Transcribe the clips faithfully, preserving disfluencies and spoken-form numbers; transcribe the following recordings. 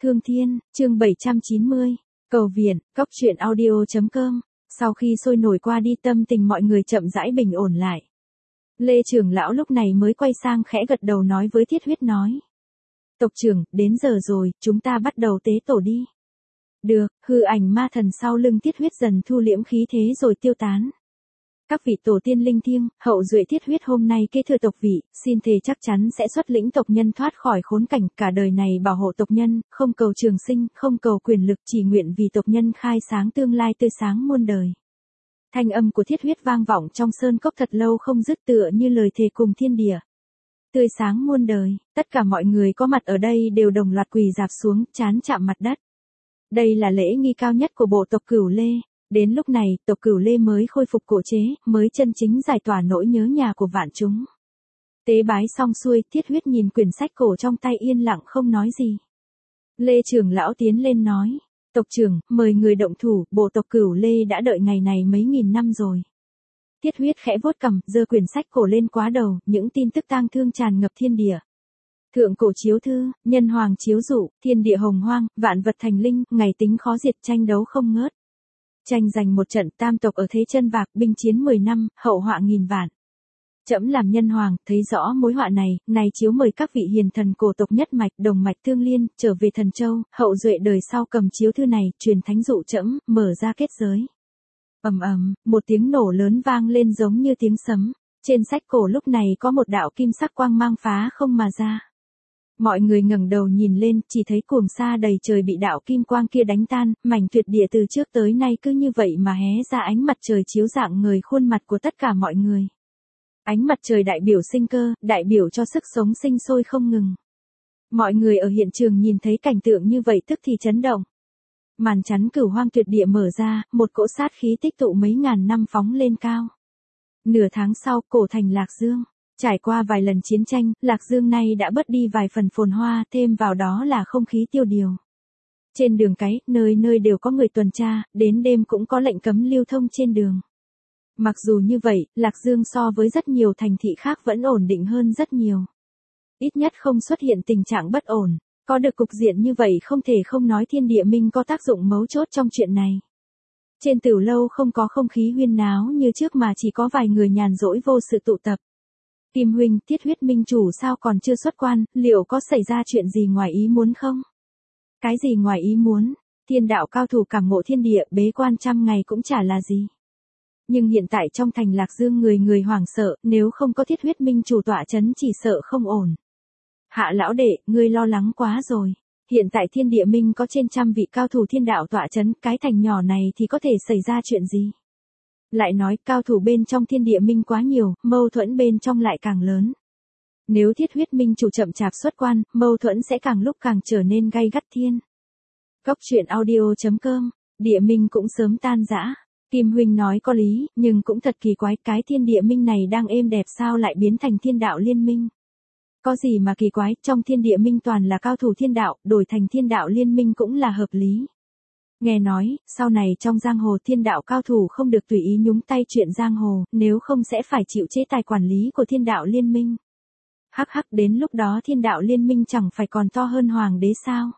Thương Thiên, chương bảy trăm chín mươi, cầu viện, cóc truyện audio chấm com. Sau khi sôi nổi qua đi, tâm tình mọi người chậm rãi bình ổn lại. Lê trưởng lão lúc này mới quay sang khẽ gật đầu nói với Thiết Huyết nói. Tộc trưởng, đến giờ rồi, chúng ta bắt đầu tế tổ đi. Được, hư ảnh ma thần sau lưng Thiết Huyết dần thu liễm khí thế rồi tiêu tán. Các vị tổ tiên linh thiêng, hậu duệ Thiết Huyết hôm nay kế thừa tộc vị, xin thề chắc chắn sẽ xuất lĩnh tộc nhân thoát khỏi khốn cảnh, cả đời này bảo hộ tộc nhân, không cầu trường sinh, không cầu quyền lực, chỉ nguyện vì tộc nhân khai sáng tương lai tươi sáng muôn đời. Thanh âm của Thiết Huyết vang vọng trong sơn cốc thật lâu không dứt, tựa như lời thề cùng thiên địa. Tươi sáng muôn đời, tất cả mọi người có mặt ở đây đều đồng loạt quỳ rạp xuống, trán chạm mặt đất. Đây là lễ nghi cao nhất của bộ tộc Cửu Lê. Đến lúc này, tộc Cửu Lê mới khôi phục cổ chế, mới chân chính giải tỏa nỗi nhớ nhà của vạn chúng. Tế bái xong xuôi, Thiết Huyết nhìn quyển sách cổ trong tay yên lặng không nói gì. Lê trưởng lão tiến lên nói, tộc trưởng, mời người động thủ, bộ tộc Cửu Lê đã đợi ngày này mấy nghìn năm rồi. Thiết Huyết khẽ vuốt cằm, giơ quyển sách cổ lên quá đầu, những tin tức tang thương tràn ngập thiên địa. Thượng cổ chiếu thư, nhân hoàng chiếu dụ, thiên địa hồng hoang, vạn vật thành linh, ngày tính khó diệt, tranh đấu không ngớt. Tranh giành một trận, tam tộc ở thế chân vạc, binh chiến mười năm, hậu họa nghìn vạn. Trẫm làm nhân hoàng, thấy rõ mối họa này, này chiếu mời các vị hiền thần cổ tộc nhất mạch, đồng mạch tương liên, trở về thần châu, hậu duệ đời sau cầm chiếu thư này, truyền thánh dụ trẫm, mở ra kết giới. Ầm ầm, một tiếng nổ lớn vang lên giống như tiếng sấm. Trên sách cổ lúc này có một đạo kim sắc quang mang phá không mà ra. Mọi người ngẩng đầu nhìn lên, chỉ thấy cuồng sa đầy trời bị đạo kim quang kia đánh tan, mảnh tuyệt địa từ trước tới nay cứ như vậy mà hé ra, ánh mặt trời chiếu rạng người khuôn mặt của tất cả mọi người. Ánh mặt trời đại biểu sinh cơ, đại biểu cho sức sống sinh sôi không ngừng. Mọi người ở hiện trường nhìn thấy cảnh tượng như vậy tức thì chấn động. Màn chắn cửu hoang tuyệt địa mở ra, một cỗ sát khí tích tụ mấy ngàn năm phóng lên cao. Nửa tháng sau, cổ thành Lạc Dương. Trải qua vài lần chiến tranh, Lạc Dương nay đã bớt đi vài phần phồn hoa, thêm vào đó là không khí tiêu điều. Trên đường cái, nơi nơi đều có người tuần tra, đến đêm cũng có lệnh cấm lưu thông trên đường. Mặc dù như vậy, Lạc Dương so với rất nhiều thành thị khác vẫn ổn định hơn rất nhiều. Ít nhất không xuất hiện tình trạng bất ổn. Có được cục diện như vậy không thể không nói thiên địa minh có tác dụng mấu chốt trong chuyện này. Trên Tửu Lâu không có không khí huyên náo như trước mà chỉ có vài người nhàn rỗi vô sự tụ tập. Kim huynh, Thiết Huyết minh chủ sao còn chưa xuất quan, liệu có xảy ra chuyện gì ngoài ý muốn không? Cái gì ngoài ý muốn? Thiên đạo cao thủ cảm ngộ thiên địa, bế quan trăm ngày cũng chả là gì. Nhưng hiện tại trong thành Lạc Dương người người hoảng sợ, nếu không có Thiết Huyết minh chủ tọa chấn chỉ sợ không ổn. Hạ lão đệ, ngươi lo lắng quá rồi. Hiện tại thiên địa minh có trên trăm vị cao thủ thiên đạo tọa chấn, cái thành nhỏ này thì có thể xảy ra chuyện gì? Lại nói, cao thủ bên trong thiên địa minh quá nhiều, mâu thuẫn bên trong lại càng lớn. Nếu Thiết Huyết minh chủ chậm chạp xuất quan, mâu thuẫn sẽ càng lúc càng trở nên gay gắt thiên. Cóc truyện audio chấm com, địa minh cũng sớm tan rã. Kim huynh nói có lý, nhưng cũng thật kỳ quái, cái thiên địa minh này đang êm đẹp sao lại biến thành thiên đạo liên minh. Có gì mà kỳ quái, trong thiên địa minh toàn là cao thủ thiên đạo, đổi thành thiên đạo liên minh cũng là hợp lý. Nghe nói, sau này trong giang hồ thiên đạo cao thủ không được tùy ý nhúng tay chuyện giang hồ, nếu không sẽ phải chịu chế tài quản lý của thiên đạo liên minh. Hắc hắc, đến lúc đó thiên đạo liên minh chẳng phải còn to hơn hoàng đế sao?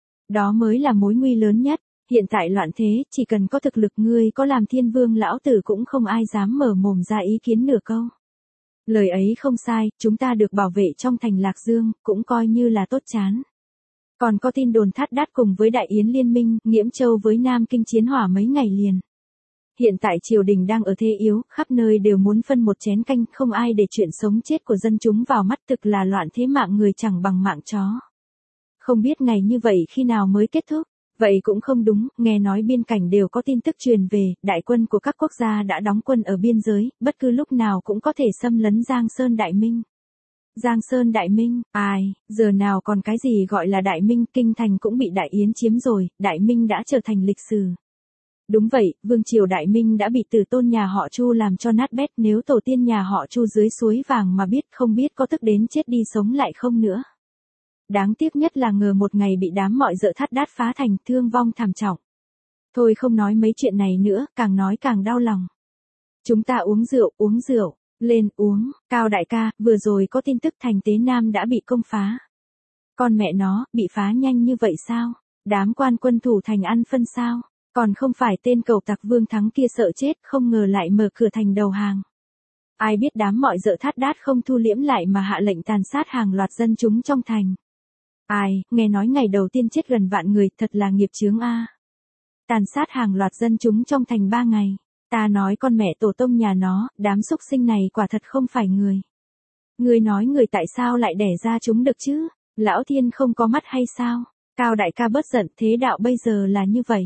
Đó mới là mối nguy lớn nhất, hiện tại loạn thế, chỉ cần có thực lực ngươi có làm thiên vương lão tử cũng không ai dám mở mồm ra ý kiến nửa câu. Lời ấy không sai, chúng ta được bảo vệ trong thành Lạc Dương, cũng coi như là tốt chán. Còn có tin đồn Thát Đát cùng với Đại Yến liên minh, Nghiễm Châu với Nam Kinh chiến hỏa mấy ngày liền. Hiện tại triều đình đang ở thế yếu, khắp nơi đều muốn phân một chén canh, không ai để chuyện sống chết của dân chúng vào mắt, thực là loạn thế, mạng người chẳng bằng mạng chó. Không biết ngày như vậy khi nào mới kết thúc, vậy cũng không đúng, nghe nói biên cảnh đều có tin tức truyền về, đại quân của các quốc gia đã đóng quân ở biên giới, bất cứ lúc nào cũng có thể xâm lấn Giang Sơn Đại Minh. Giang Sơn Đại Minh, ai, giờ nào còn cái gì gọi là Đại Minh, kinh thành cũng bị Đại Yến chiếm rồi, Đại Minh đã trở thành lịch sử. Đúng vậy, vương triều Đại Minh đã bị tử tôn nhà họ Chu làm cho nát bét, nếu tổ tiên nhà họ Chu dưới suối vàng mà biết, không biết có tức đến chết đi sống lại không nữa. Đáng tiếc nhất là ngờ một ngày bị đám mọi dợ Thát Đát phá thành, thương vong thảm trọng. Thôi không nói mấy chuyện này nữa, càng nói càng đau lòng. Chúng ta uống rượu, uống rượu. Lên uống, Cao đại ca, vừa rồi có tin tức thành Tế Nam đã bị công phá. Con mẹ nó, bị phá nhanh như vậy sao? Đám quan quân thủ thành ăn phân sao? Còn không phải tên cầu tặc Vương Thắng kia sợ chết, không ngờ lại mở cửa thành đầu hàng. Ai biết đám mọi dợ thát đát không thu liễm lại mà hạ lệnh tàn sát hàng loạt dân chúng trong thành. Ai, nghe nói ngày đầu tiên chết gần vạn người, thật là nghiệp chướng a. Tàn sát hàng loạt dân chúng trong thành ba ngày. Ta nói con mẹ tổ tông nhà nó, đám súc sinh này quả thật không phải người. Người nói người tại sao lại đẻ ra chúng được chứ? Lão thiên không có mắt hay sao? Cao đại ca bớt giận, thế đạo bây giờ là như vậy.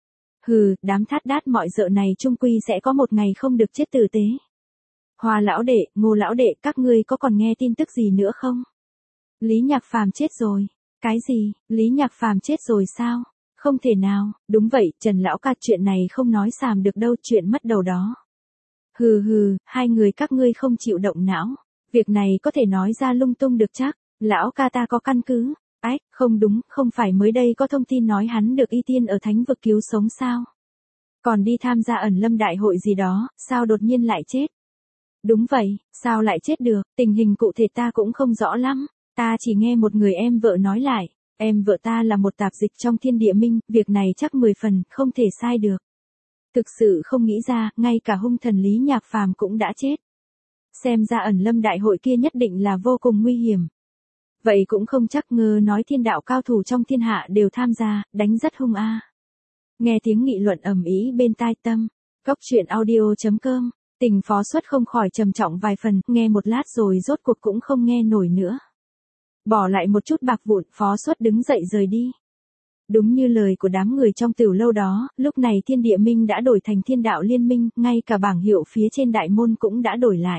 Hừ, đám thát đát mọi dợ này chung quy sẽ có một ngày không được chết tử tế. Hoa lão đệ, Ngô lão đệ, các ngươi có còn nghe tin tức gì nữa không? Lý Nhạc Phàm chết rồi. Cái gì, Lý Nhạc Phàm chết rồi sao? Không thể nào, đúng vậy, Trần lão ca, chuyện này không nói xàm được đâu, chuyện mất đầu đó. Hừ hừ, hai người các ngươi không chịu động não. Việc này có thể nói ra lung tung được chắc, lão ca ta có căn cứ. Ách, không đúng, không phải mới đây có thông tin nói hắn được y tiên ở thánh vực cứu sống sao? Còn đi tham gia ẩn lâm đại hội gì đó, sao đột nhiên lại chết? Đúng vậy, sao lại chết được, tình hình cụ thể ta cũng không rõ lắm, ta chỉ nghe một người em vợ nói lại, em vợ ta là một tạp dịch trong thiên địa minh, việc này chắc mười phần, không thể sai được. Thực sự không nghĩ ra, ngay cả hung thần Lý Nhạc Phàm cũng đã chết. Xem ra ẩn lâm đại hội kia nhất định là vô cùng nguy hiểm. Vậy cũng không chắc, ngờ nói thiên đạo cao thủ trong thiên hạ đều tham gia, đánh rất hung a. Nghe tiếng nghị luận ầm ĩ bên tai tâm, cốc truyện audio chấm com, tình Phó Xuất không khỏi trầm trọng vài phần, nghe một lát rồi rốt cuộc cũng không nghe nổi nữa. Bỏ lại một chút bạc vụn, Phó Xuất đứng dậy rời đi. Đúng như lời của đám người trong tiểu lâu đó, lúc này thiên địa minh đã đổi thành thiên đạo liên minh, ngay cả bảng hiệu phía trên đại môn cũng đã đổi lại.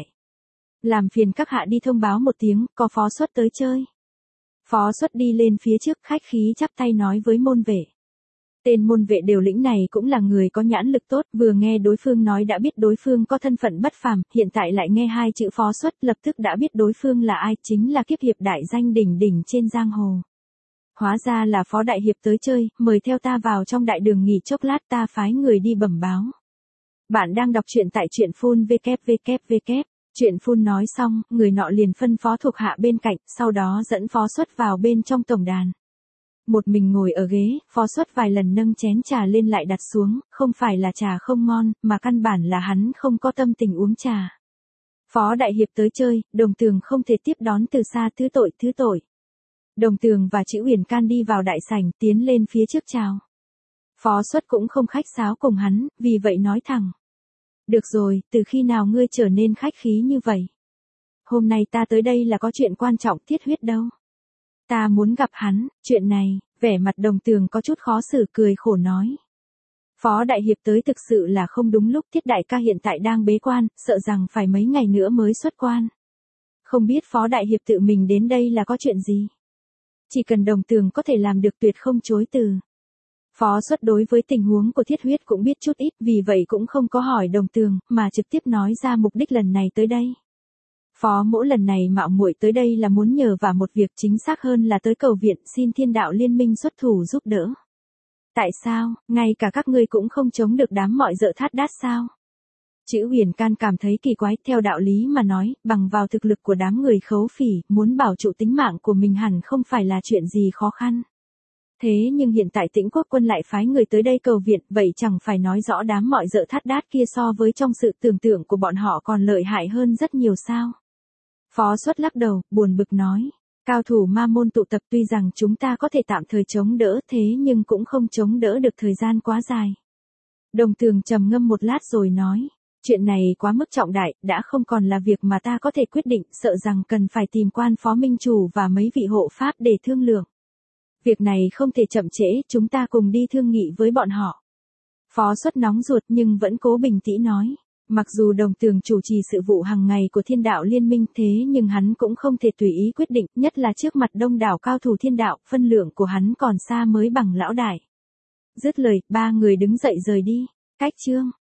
Làm phiền các hạ đi thông báo một tiếng, có Phó Xuất tới chơi. Phó Xuất đi lên phía trước, khách khí chắp tay nói với môn vệ. Tên môn vệ điều lĩnh này cũng là người có nhãn lực tốt, vừa nghe đối phương nói đã biết đối phương có thân phận bất phàm, hiện tại lại nghe hai chữ Phó Xuất, lập tức đã biết đối phương là ai, chính là kiếp hiệp đại danh đỉnh đỉnh trên giang hồ. Hóa ra là Phó đại hiệp tới chơi, mời theo ta vào trong đại đường nghỉ chốc lát, ta phái người đi bẩm báo. Bạn đang đọc truyện tại truyện phun www. Chuyện phun nói xong, người nọ liền phân phó thuộc hạ bên cạnh, sau đó dẫn Phó Xuất vào bên trong tổng đàn. Một mình ngồi ở ghế, Phó Xuất vài lần nâng chén trà lên lại đặt xuống, không phải là trà không ngon, mà căn bản là hắn không có tâm tình uống trà. Phó đại hiệp tới chơi, Đồng Tường không thể tiếp đón từ xa, thứ tội thứ tội. Đồng Tường và Chữ Uyển Can đi vào đại sảnh, tiến lên phía trước chào. Phó Xuất cũng không khách sáo cùng hắn, vì vậy nói thẳng. Được rồi, từ khi nào ngươi trở nên khách khí như vậy? Hôm nay ta tới đây là có chuyện quan trọng, Thiết Huyết đâu? Ta muốn gặp hắn, chuyện này, vẻ mặt Đồng Tường có chút khó xử, cười khổ nói. Phó đại hiệp tới thực sự là không đúng lúc, Thiết đại ca hiện tại đang bế quan, sợ rằng phải mấy ngày nữa mới xuất quan. Không biết Phó đại hiệp tự mình đến đây là có chuyện gì? Chỉ cần Đồng Tường có thể làm được tuyệt không chối từ. Phó Xuất đối với tình huống của Thiết Huyết cũng biết chút ít, vì vậy cũng không có hỏi Đồng Tường, mà trực tiếp nói ra mục đích lần này tới đây. Phó mỗ lần này mạo muội tới đây là muốn nhờ vả một việc, chính xác hơn là tới cầu viện, xin thiên đạo liên minh xuất thủ giúp đỡ. Tại sao, ngay cả các ngươi cũng không chống được đám mọi dợ thát đát sao? Chữ Huyền Can cảm thấy kỳ quái, theo đạo lý mà nói, bằng vào thực lực của đám người khấu phỉ, muốn bảo trụ tính mạng của mình hẳn không phải là chuyện gì khó khăn. Thế nhưng hiện tại Tĩnh Quốc quân lại phái người tới đây cầu viện, vậy chẳng phải nói rõ đám mọi dợ thát đát kia so với trong sự tưởng tượng của bọn họ còn lợi hại hơn rất nhiều sao? Phó Xuất lắc đầu, buồn bực nói, cao thủ ma môn tụ tập, tuy rằng chúng ta có thể tạm thời chống đỡ, thế nhưng cũng không chống đỡ được thời gian quá dài. Đồng Tường trầm ngâm một lát rồi nói, chuyện này quá mức trọng đại, đã không còn là việc mà ta có thể quyết định, sợ rằng cần phải tìm quan phó minh chủ và mấy vị hộ pháp để thương lượng. Việc này không thể chậm trễ, chúng ta cùng đi thương nghị với bọn họ. Phó Xuất nóng ruột nhưng vẫn cố bình tĩnh nói. Mặc dù Đồng Tường chủ trì sự vụ hàng ngày của thiên đạo liên minh, thế nhưng hắn cũng không thể tùy ý quyết định, nhất là trước mặt đông đảo cao thủ thiên đạo, phân lượng của hắn còn xa mới bằng lão đại. Dứt lời, ba người đứng dậy rời đi. Cách chương.